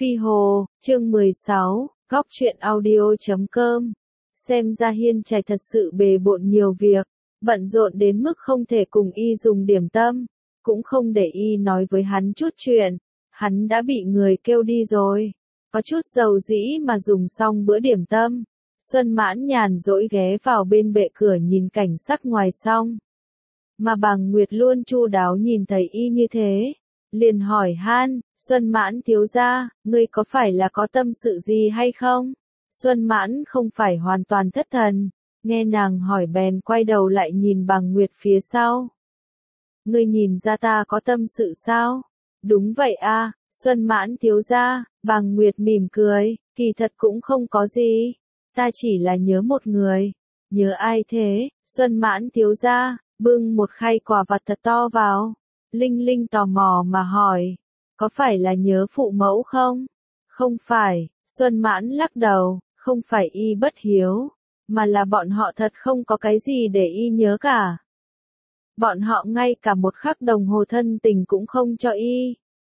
Phi Hồ, chương 16, góc truyện audio.com. Xem ra Hiên Trạch thật sự bề bộn nhiều việc, bận rộn đến mức không thể cùng y dùng điểm tâm, cũng không để y nói với hắn chút chuyện, hắn đã bị người kêu đi rồi. Có chút dầu dĩ mà dùng xong bữa điểm tâm, Xuân Mãn nhàn rỗi ghé vào bên bệ cửa nhìn cảnh sắc ngoài xong. Mà Bàng Nguyệt luôn chu đáo nhìn thấy y như thế, liền hỏi han, Xuân Mãn thiếu gia, ngươi có phải là có tâm sự gì hay không? Xuân Mãn không phải hoàn toàn thất thần, nghe nàng hỏi bèn quay đầu lại nhìn Bàng Nguyệt phía sau. Ngươi nhìn ra ta có tâm sự sao? Đúng vậy a, Xuân Mãn thiếu gia, Bàng Nguyệt mỉm cười, kỳ thật cũng không có gì, ta chỉ là nhớ một người. Nhớ ai thế? Xuân Mãn thiếu gia, bưng một khay quà vặt thật to vào. Linh Linh tò mò mà hỏi, có phải là nhớ phụ mẫu không? Không phải, Xuân Mãn lắc đầu, không phải y bất hiếu, mà là bọn họ thật không có cái gì để y nhớ cả. Bọn họ ngay cả một khắc đồng hồ thân tình cũng không cho y.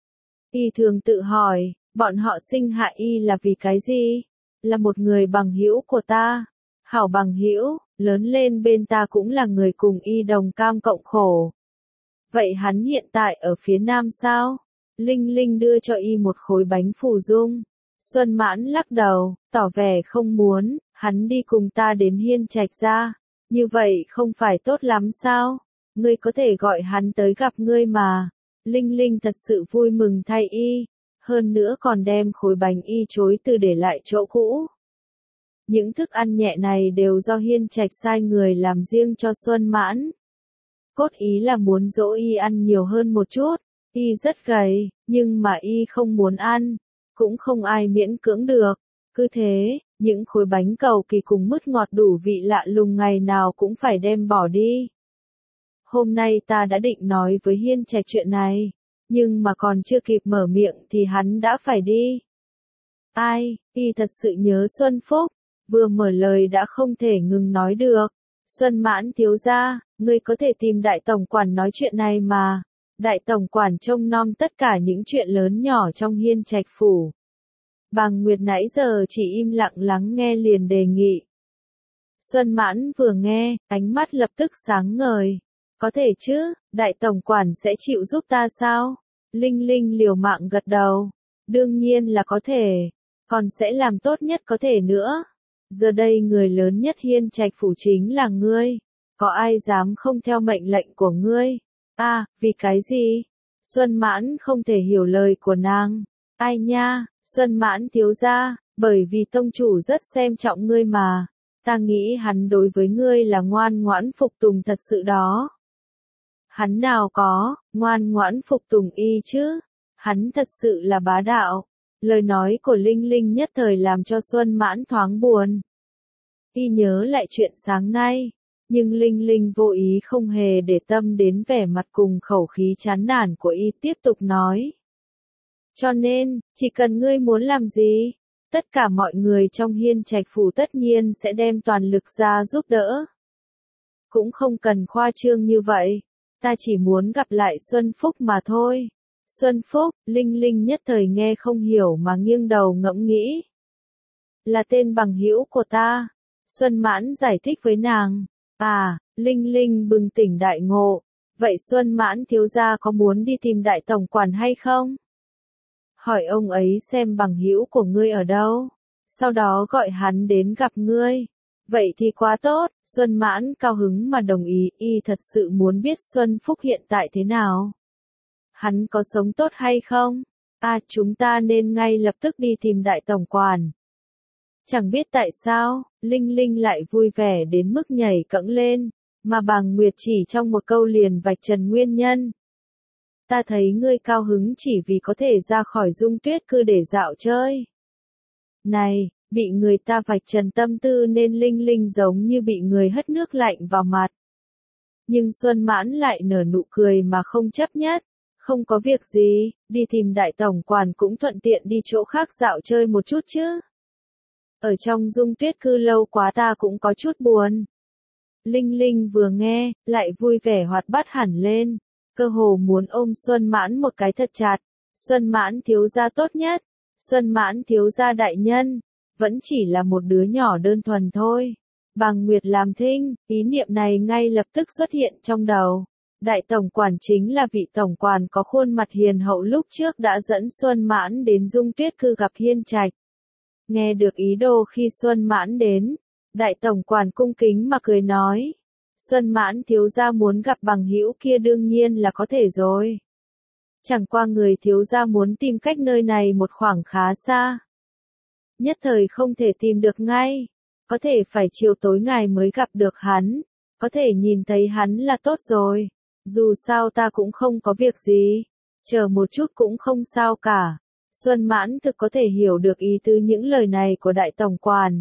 Y thường tự hỏi, bọn họ sinh hạ y là vì cái gì? Là một người bằng hữu của ta. Hảo bằng hữu, lớn lên bên ta cũng là người cùng y đồng cam cộng khổ. Vậy hắn hiện tại ở phía nam sao? Linh Linh đưa cho y một khối bánh phù dung. Xuân Mãn lắc đầu, tỏ vẻ không muốn, hắn đi cùng ta đến Hiên Trạch ra. Như vậy không phải tốt lắm sao? Ngươi có thể gọi hắn tới gặp ngươi mà. Linh Linh thật sự vui mừng thay y. Hơn nữa còn đem khối bánh y chối từ để lại chỗ cũ. Những thức ăn nhẹ này đều do Hiên Trạch sai người làm riêng cho Xuân Mãn. Cốt ý là muốn dỗ y ăn nhiều hơn một chút, y rất gầy, nhưng mà y không muốn ăn, cũng không ai miễn cưỡng được. Cứ thế, những khối bánh cầu kỳ cùng mứt ngọt đủ vị lạ lùng ngày nào cũng phải đem bỏ đi. Hôm nay ta đã định nói với Hiên Trạch chuyện này, nhưng mà còn chưa kịp mở miệng thì hắn đã phải đi. Ai, y thật sự nhớ Xuân Phúc, vừa mở lời đã không thể ngừng nói được. Xuân Mãn thiếu gia, ngươi có thể tìm đại tổng quản nói chuyện này mà. Đại tổng quản trông nom tất cả những chuyện lớn nhỏ trong Hiên Trạch phủ. Bàng Nguyệt nãy giờ chỉ im lặng lắng nghe liền đề nghị. Xuân Mãn vừa nghe, ánh mắt lập tức sáng ngời. Có thể chứ, đại tổng quản sẽ chịu giúp ta sao? Linh Linh liều mạng gật đầu. Đương nhiên là có thể, còn sẽ làm tốt nhất có thể nữa. Giờ đây người lớn nhất Hiên Trạch phủ chính là ngươi. Có ai dám không theo mệnh lệnh của ngươi? À, vì cái gì? Xuân Mãn không thể hiểu lời của nàng. Ai nha, Xuân Mãn thiếu gia, bởi vì tông chủ rất xem trọng ngươi mà. Ta nghĩ hắn đối với ngươi là ngoan ngoãn phục tùng thật sự đó. Hắn nào có, ngoan ngoãn phục tùng y chứ? Hắn thật sự là bá đạo. Lời nói của Linh Linh nhất thời làm cho Xuân Mãn thoáng buồn. Y nhớ lại chuyện sáng nay, nhưng Linh Linh vô ý không hề để tâm đến vẻ mặt cùng khẩu khí chán nản của y, tiếp tục nói. Cho nên, chỉ cần ngươi muốn làm gì, tất cả mọi người trong Hiên Trạch phủ tất nhiên sẽ đem toàn lực ra giúp đỡ. Cũng không cần khoa trương như vậy, ta chỉ muốn gặp lại Xuân Phúc mà thôi. Xuân Phúc, Linh Linh nhất thời nghe không hiểu mà nghiêng đầu ngẫm nghĩ. Là tên bằng hữu của ta. Xuân Mãn giải thích với nàng. À, Linh Linh bừng tỉnh đại ngộ. Vậy Xuân Mãn thiếu gia có muốn đi tìm đại tổng quản hay không? Hỏi ông ấy xem bằng hữu của ngươi ở đâu. Sau đó gọi hắn đến gặp ngươi. Vậy thì quá tốt, Xuân Mãn cao hứng mà đồng ý, y thật sự muốn biết Xuân Phúc hiện tại thế nào. Hắn có sống tốt hay không? À, chúng ta nên ngay lập tức đi tìm đại tổng quản. Chẳng biết tại sao, Linh Linh lại vui vẻ đến mức nhảy cẫng lên, mà Bàng Nguyệt chỉ trong một câu liền vạch trần nguyên nhân. Ta thấy ngươi cao hứng chỉ vì có thể ra khỏi Dung Tuyết cư để dạo chơi. Này, bị người ta vạch trần tâm tư nên Linh Linh giống như bị người hất nước lạnh vào mặt. Nhưng Xuân Mãn lại nở nụ cười mà không chấp nhất. Không có việc gì, đi tìm đại tổng quản cũng thuận tiện đi chỗ khác dạo chơi một chút chứ. Ở trong Dung Tuyết cư lâu quá ta cũng có chút buồn. Linh Linh vừa nghe, lại vui vẻ hoạt bát hẳn lên, cơ hồ muốn ôm Xuân Mãn một cái thật chặt. Xuân Mãn thiếu gia tốt nhất, Xuân Mãn thiếu gia đại nhân, vẫn chỉ là một đứa nhỏ đơn thuần thôi. Bàng Nguyệt làm thinh, ý niệm này ngay lập tức xuất hiện trong đầu. Đại tổng quản chính là vị tổng quản có khuôn mặt hiền hậu lúc trước đã dẫn Xuân Mãn đến Dung Tuyết cư gặp Hiên Trạch. Nghe được ý đồ khi Xuân Mãn đến, đại tổng quản cung kính mà cười nói. Xuân Mãn thiếu gia muốn gặp bằng hữu kia đương nhiên là có thể rồi. Chẳng qua người thiếu gia muốn tìm cách nơi này một khoảng khá xa. Nhất thời không thể tìm được ngay. Có thể phải chiều tối ngài mới gặp được hắn. Có thể nhìn thấy hắn là tốt rồi. Dù sao ta cũng không có việc gì. Chờ một chút cũng không sao cả. Xuân Mãn thực có thể hiểu được ý tứ những lời này của đại tổng quản.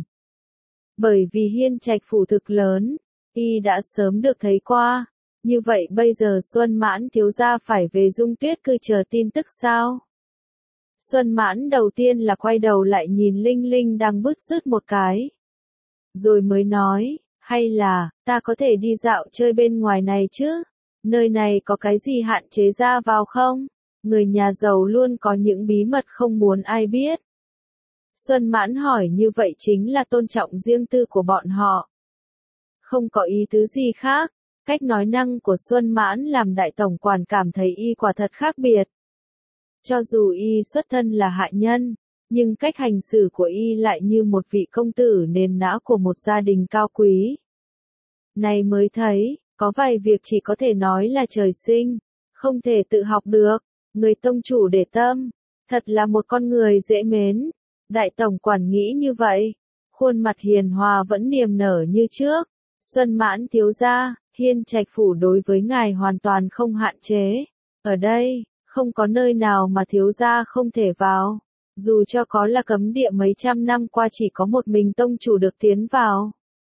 Bởi vì Hiên Trạch phủ thực lớn, y đã sớm được thấy qua. Như vậy bây giờ Xuân Mãn thiếu gia phải về Dung Tuyết cư chờ tin tức sao? Xuân Mãn đầu tiên là quay đầu lại nhìn Linh Linh đang bứt rứt một cái. Rồi mới nói, hay là, ta có thể đi dạo chơi bên ngoài này chứ? Nơi này có cái gì hạn chế ra vào không? Người nhà giàu luôn có những bí mật không muốn ai biết. Xuân Mãn hỏi như vậy chính là tôn trọng riêng tư của bọn họ. Không có ý tứ gì khác. Cách nói năng của Xuân Mãn làm đại tổng quản cảm thấy y quả thật khác biệt. Cho dù y xuất thân là hạ nhân, nhưng cách hành xử của y lại như một vị công tử nền nã của một gia đình cao quý. Này mới thấy, có vài việc chỉ có thể nói là trời sinh, không thể tự học được. Người tông chủ để tâm, thật là một con người dễ mến. Đại tổng quản nghĩ như vậy, khuôn mặt hiền hòa vẫn niềm nở như trước. Xuân Mãn thiếu gia, Hiên Trạch phủ đối với ngài hoàn toàn không hạn chế. Ở đây, không có nơi nào mà thiếu gia không thể vào. Dù cho có là cấm địa mấy trăm năm qua chỉ có một mình tông chủ được tiến vào.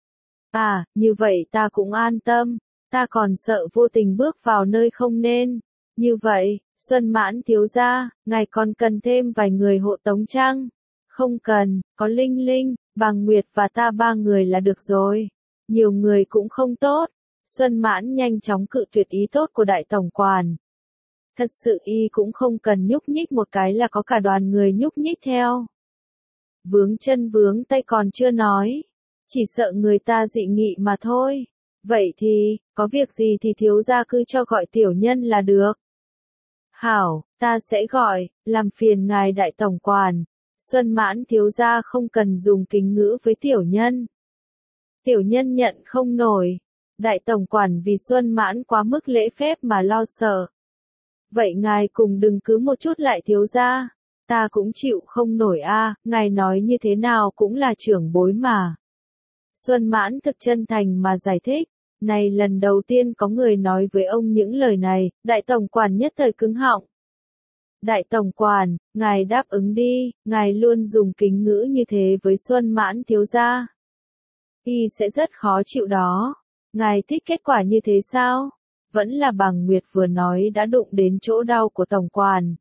À, như vậy ta cũng an tâm. Ta còn sợ vô tình bước vào nơi không nên. Như vậy, Xuân Mãn thiếu gia, ngài còn cần thêm vài người hộ tống chăng? Không cần, có Linh Linh, Bàng Nguyệt và ta ba người là được rồi. Nhiều người cũng không tốt. Xuân Mãn nhanh chóng cự tuyệt ý tốt của đại tổng quản. Thật sự y cũng không cần nhúc nhích một cái là có cả đoàn người nhúc nhích theo. Vướng chân vướng tay còn chưa nói. Chỉ sợ người ta dị nghị mà thôi. Vậy thì, có việc gì thì thiếu gia cứ cho gọi tiểu nhân là được. Hảo, ta sẽ gọi, làm phiền ngài đại tổng quản. Xuân Mãn thiếu gia không cần dùng kính ngữ với tiểu nhân. Tiểu nhân nhận không nổi. Đại tổng quản vì Xuân Mãn quá mức lễ phép mà lo sợ. Vậy ngài cùng đừng cứ một chút lại thiếu gia. Ta cũng chịu không nổi a, ngài nói như thế nào cũng là trưởng bối mà. Xuân Mãn thực chân thành mà giải thích. Này lần đầu tiên có người nói với ông những lời này, đại tổng quản nhất thời cứng họng. Đại tổng quản, ngài đáp ứng đi, ngài luôn dùng kính ngữ như thế với Xuân Mãn thiếu gia. Y sẽ rất khó chịu đó. Ngài thích kết quả như thế sao? Vẫn là Bàng Nguyệt vừa nói đã đụng đến chỗ đau của tổng quản.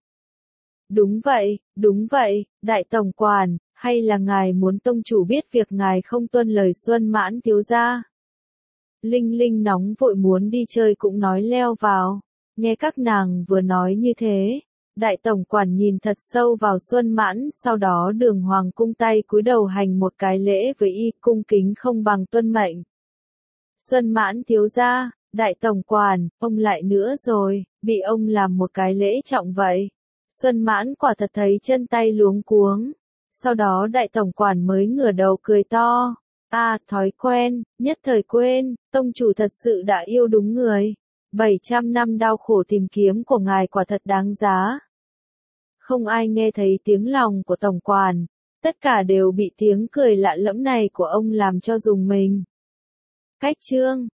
Đúng vậy, đại tổng quản, hay là ngài muốn tông chủ biết việc ngài không tuân lời Xuân Mãn thiếu gia? Linh Linh nóng vội muốn đi chơi cũng nói leo vào. Nghe các nàng vừa nói như thế, đại tổng quản nhìn thật sâu vào Xuân Mãn, sau đó đường hoàng cung tay cúi đầu hành một cái lễ với y, cung kính không bằng tuân mệnh. Xuân Mãn thiếu gia, đại tổng quản, ông lại nữa rồi, bị ông làm một cái lễ trọng vậy. Xuân Mãn quả thật thấy chân tay luống cuống. Sau đó đại tổng quản mới ngửa đầu cười to. À, thói quen, nhất thời quên, tông chủ thật sự đã yêu đúng người. 700 năm đau khổ tìm kiếm của ngài quả thật đáng giá. Không ai nghe thấy tiếng lòng của tổng quản, tất cả đều bị tiếng cười lạ lẫm này của ông làm cho rùng mình. Cách chương